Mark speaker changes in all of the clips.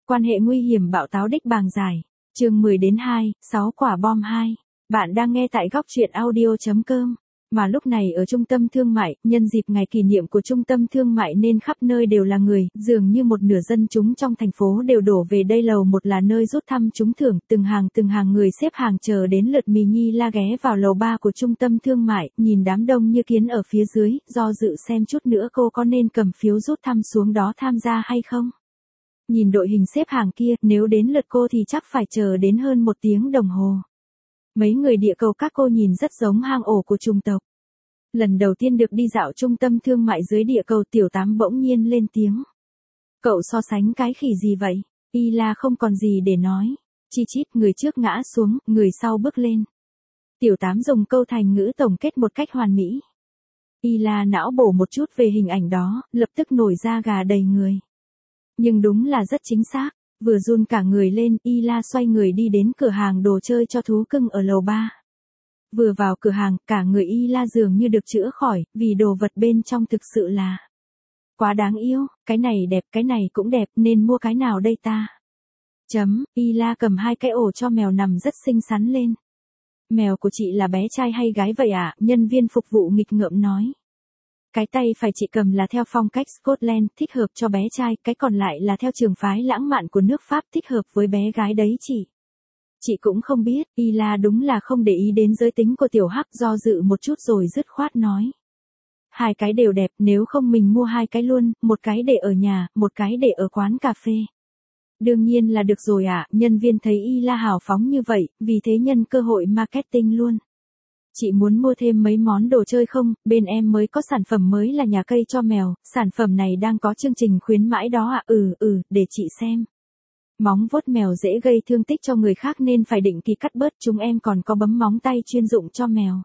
Speaker 1: Quan hệ nguy hiểm bạo táo đích bàng giải. Chương 10 đến 2, 6 quả bom 2. Bạn đang nghe tại góc truyện audio.com. Mà lúc này ở trung tâm thương mại, nhân dịp ngày kỷ niệm của trung tâm thương mại nên khắp nơi đều là người, dường như một nửa dân chúng trong thành phố đều đổ về đây. Lầu 1 là nơi rút thăm trúng thưởng, từng hàng người xếp hàng chờ đến lượt Mì Nhi La ghé vào lầu 3 của trung tâm thương mại, nhìn đám đông như kiến ở phía dưới, do dự xem chút nữa cô có nên cầm phiếu rút thăm xuống đó tham gia hay không. Nhìn đội hình xếp hàng kia, nếu đến lượt cô thì chắc phải chờ đến hơn 1 tiếng đồng hồ. Mấy người địa cầu các cô nhìn rất giống hang ổ của chủng tộc. Lần đầu tiên được đi dạo trung tâm thương mại dưới địa cầu, Tiểu Tám bỗng nhiên lên tiếng. Cậu so sánh cái khỉ gì vậy? Y La không còn gì để nói. Chi chít, người trước ngã xuống, người sau bước lên. Tiểu Tám dùng câu thành ngữ tổng kết một cách hoàn mỹ. Y La não bổ một chút về hình ảnh đó, lập tức nổi da gà đầy người. Nhưng đúng là rất chính xác. Vừa run cả người lên, Y La xoay người đi đến cửa hàng đồ chơi cho thú cưng ở lầu 3. Vừa vào cửa hàng, cả người Y La dường như được chữa khỏi, vì đồ vật bên trong thực sự là quá đáng yêu, cái này đẹp, cái này cũng đẹp, nên mua cái nào đây ta? Y La cầm 2 cái ổ cho mèo nằm rất xinh xắn lên. Mèo của chị là bé trai hay gái vậy ạ? Nhân viên phục vụ nghịch ngợm nói. Cái tay phải chị cầm là theo phong cách Scotland, thích hợp cho bé trai, cái còn lại là theo trường phái lãng mạn của nước Pháp, thích hợp với bé gái đấy chị. Chị cũng không biết. Y La đúng là không để ý đến giới tính của Tiểu Hắc, do dự một chút rồi dứt khoát nói. 2 cái đều đẹp, nếu không mình mua 2 cái luôn, một cái để ở nhà, một cái để ở quán cà phê. Đương nhiên là được rồi ạ. Nhân viên thấy Y La hào phóng như vậy, vì thế nhân cơ hội marketing luôn. Chị muốn mua thêm mấy món đồ chơi không? Bên em mới có sản phẩm mới là nhà cây cho mèo, sản phẩm này đang có chương trình khuyến mãi đó ạ. Để chị xem. Móng vuốt mèo dễ gây thương tích cho người khác nên phải định kỳ cắt bớt, chúng em còn có bấm móng tay chuyên dụng cho mèo.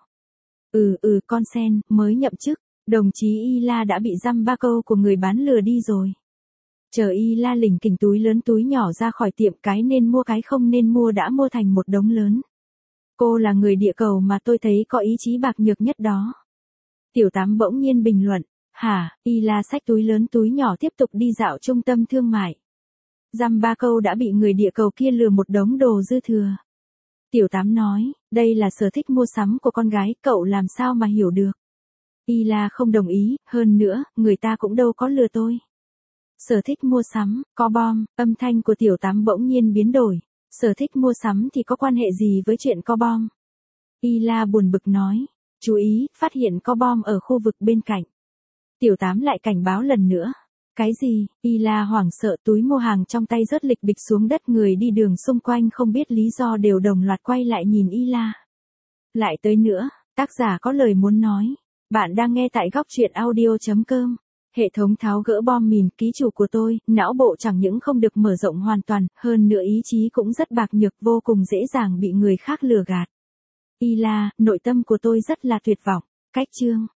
Speaker 1: Con sen, mới nhậm chức, đồng chí Y La đã bị dăm ba câu của người bán lừa đi rồi. Chờ Y La lỉnh kỉnh túi lớn túi nhỏ ra khỏi tiệm, cái nên mua cái không nên mua đã mua thành một đống lớn. Cô là người địa cầu mà tôi thấy có ý chí bạc nhược nhất đó. Tiểu Tám bỗng nhiên bình luận. Hả? Y La xách túi lớn túi nhỏ tiếp tục đi dạo trung tâm thương mại. Dăm ba câu đã bị người địa cầu kia lừa một đống đồ dư thừa. Tiểu Tám nói, đây là sở thích mua sắm của con gái, cậu làm sao mà hiểu được. Y La không đồng ý, hơn nữa, người ta cũng đâu có lừa tôi. Sở thích mua sắm, có bom, âm thanh của Tiểu Tám bỗng nhiên biến đổi. Sở thích mua sắm thì có quan hệ gì với chuyện có bom? Y La buồn bực nói. Chú ý, phát hiện có bom ở khu vực bên cạnh. Tiểu Tám lại cảnh báo lần nữa. Cái gì? Y La hoảng sợ, túi mua hàng trong tay rớt lịch bịch xuống đất, người đi đường xung quanh không biết lý do đều đồng loạt quay lại nhìn Y La. Lại tới nữa, tác giả có lời muốn nói. Bạn đang nghe tại góc truyện audio.com. Hệ thống tháo gỡ bom mìn, ký chủ của tôi, não bộ chẳng những không được mở rộng hoàn toàn, hơn nữa ý chí cũng rất bạc nhược, vô cùng dễ dàng bị người khác lừa gạt. Y La, nội tâm của tôi rất là tuyệt vọng. Cách chương.